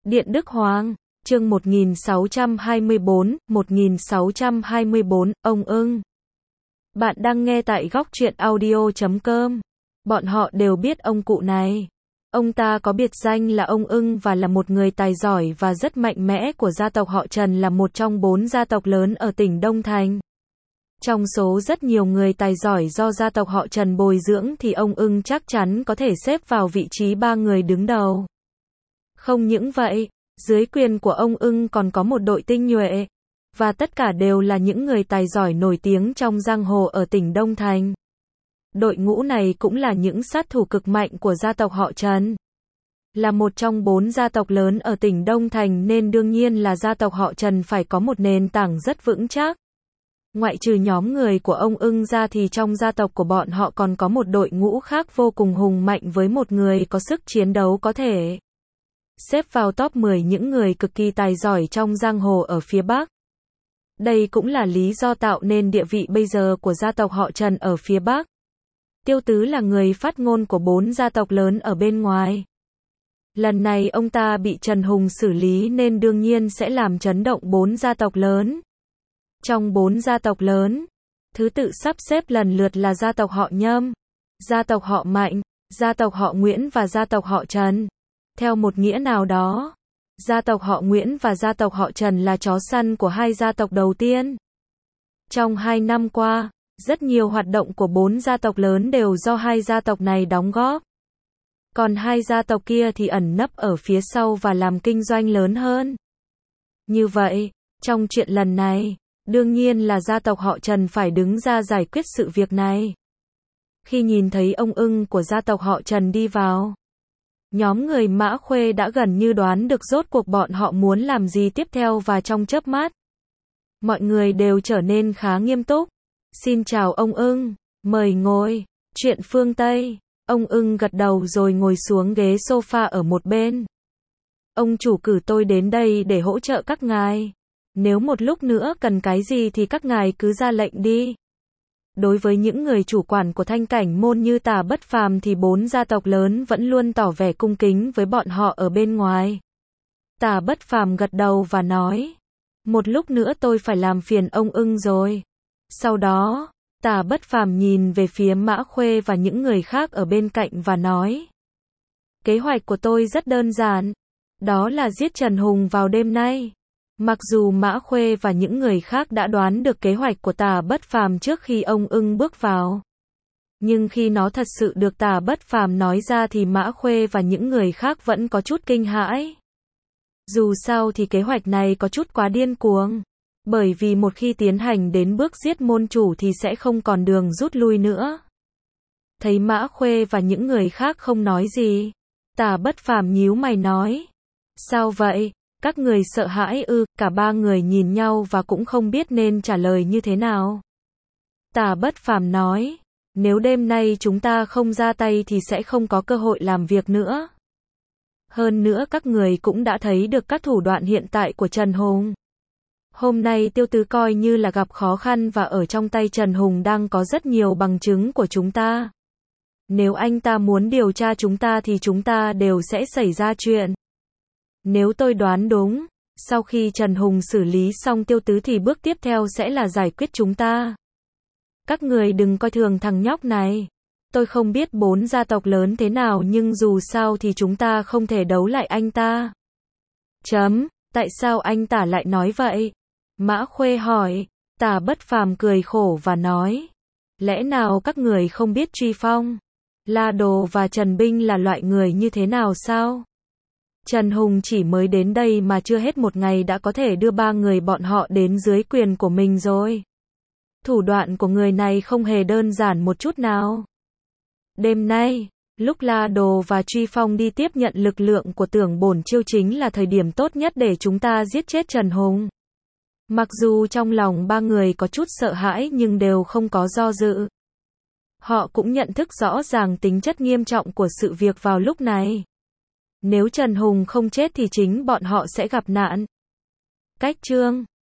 Điện Đức Hoàng, chương 1624, ông ưng. Bạn đang nghe tại góc truyện audio.com. Bọn họ đều biết ông cụ này. Ông ta có biệt danh là ông ưng và là một người tài giỏi và rất mạnh mẽ của gia tộc họ Trần, là một trong 4 gia tộc lớn ở tỉnh Đông Thành. Trong số rất nhiều người tài giỏi do gia tộc họ Trần bồi dưỡng thì ông ưng chắc chắn có thể xếp vào vị trí 3 người đứng đầu. Không những vậy, dưới quyền của ông ưng còn có một đội tinh nhuệ, và tất cả đều là những người tài giỏi nổi tiếng trong giang hồ ở tỉnh Đông Thành. Đội ngũ này cũng là những sát thủ cực mạnh của gia tộc họ Trần. Là một trong 4 gia tộc lớn ở tỉnh Đông Thành nên đương nhiên là gia tộc họ Trần phải có một nền tảng rất vững chắc. Ngoại trừ nhóm người của ông ưng ra thì trong gia tộc của bọn họ còn có một đội ngũ khác vô cùng hùng mạnh với một người có sức chiến đấu có thể xếp vào top 10 những người cực kỳ tài giỏi trong giang hồ ở phía Bắc. Đây cũng là lý do tạo nên địa vị bây giờ của gia tộc họ Trần ở phía Bắc. Tiêu Tứ là người phát ngôn của 4 gia tộc lớn ở bên ngoài. Lần này ông ta bị Trần Hùng xử lý nên đương nhiên sẽ làm chấn động 4 gia tộc lớn. Trong 4 gia tộc lớn, thứ tự sắp xếp lần lượt là gia tộc họ Nhâm, gia tộc họ Mạnh, gia tộc họ Nguyễn và gia tộc họ Trần. Theo một nghĩa nào đó, gia tộc họ Nguyễn và gia tộc họ Trần là chó săn của hai gia tộc đầu tiên. Trong 2 năm qua, rất nhiều hoạt động của 4 gia tộc lớn đều do hai gia tộc này đóng góp. Còn hai gia tộc kia thì ẩn nấp ở phía sau và làm kinh doanh lớn hơn. Như vậy, trong chuyện lần này, đương nhiên là gia tộc họ Trần phải đứng ra giải quyết sự việc này. Khi nhìn thấy ông ưng của gia tộc họ Trần đi vào, nhóm người Mã Khuê đã gần như đoán được rốt cuộc bọn họ muốn làm gì tiếp theo, và trong chớp mắt, mọi người đều trở nên khá nghiêm túc. Xin chào ông ưng, mời ngồi. Chuyện phương Tây. Ông ưng gật đầu rồi ngồi xuống ghế sofa ở một bên. Ông chủ cử tôi đến đây để hỗ trợ các ngài. Nếu một lúc nữa cần cái gì thì các ngài cứ ra lệnh đi. Đối với những người chủ quản của Thanh Cảnh môn như Tả Bất Phàm thì 4 gia tộc lớn vẫn luôn tỏ vẻ cung kính với bọn họ ở bên ngoài. Tả Bất Phàm gật đầu và nói, một lúc nữa tôi phải làm phiền ông ưng rồi. Sau đó, Tả Bất Phàm nhìn về phía Mã Khuê và những người khác ở bên cạnh và nói, kế hoạch của tôi rất đơn giản, đó là giết Trần Hùng vào đêm nay. Mặc dù Mã Khuê và những người khác đã đoán được kế hoạch của Tả Bất Phàm trước khi ông ưng bước vào, nhưng khi nó thật sự được Tả Bất Phàm nói ra thì Mã Khuê và những người khác vẫn có chút kinh hãi. Dù sao thì kế hoạch này có chút quá điên cuồng, bởi vì một khi tiến hành đến bước giết môn chủ thì sẽ không còn đường rút lui nữa. Thấy Mã Khuê và những người khác không nói gì, Tả Bất Phàm nhíu mày nói, sao vậy? Các người sợ hãi ư? Cả 3 người nhìn nhau và cũng không biết nên trả lời như thế nào. Tả Bất Phàm nói, nếu đêm nay chúng ta không ra tay thì sẽ không có cơ hội làm việc nữa. Hơn nữa các người cũng đã thấy được các thủ đoạn hiện tại của Trần Hùng. Hôm nay Tiêu Tứ coi như là gặp khó khăn và ở trong tay Trần Hùng đang có rất nhiều bằng chứng của chúng ta. Nếu anh ta muốn điều tra chúng ta thì chúng ta đều sẽ xảy ra chuyện. Nếu tôi đoán đúng, sau khi Trần Hùng xử lý xong Tiêu Tứ thì bước tiếp theo sẽ là giải quyết chúng ta. Các người đừng coi thường thằng nhóc này. Tôi không biết 4 gia tộc lớn thế nào nhưng dù sao thì chúng ta không thể đấu lại anh ta. Tại sao anh Tả lại nói vậy? Mã Khuê hỏi. Tả Bất Phàm cười khổ và nói, lẽ nào các người không biết Truy Phong, La Đồ và Trần Binh là loại người như thế nào sao? Trần Hùng chỉ mới đến đây mà chưa hết một ngày đã có thể đưa 3 người bọn họ đến dưới quyền của mình rồi. Thủ đoạn của người này không hề đơn giản một chút nào. Đêm nay, lúc La Đồ và Truy Phong đi tiếp nhận lực lượng của Tưởng Bổn Chiêu chính là thời điểm tốt nhất để chúng ta giết chết Trần Hùng. Mặc dù trong lòng 3 người có chút sợ hãi nhưng đều không có do dự. Họ cũng nhận thức rõ ràng tính chất nghiêm trọng của sự việc vào lúc này. Nếu Trần Hùng không chết thì chính bọn họ sẽ gặp nạn. Cách chương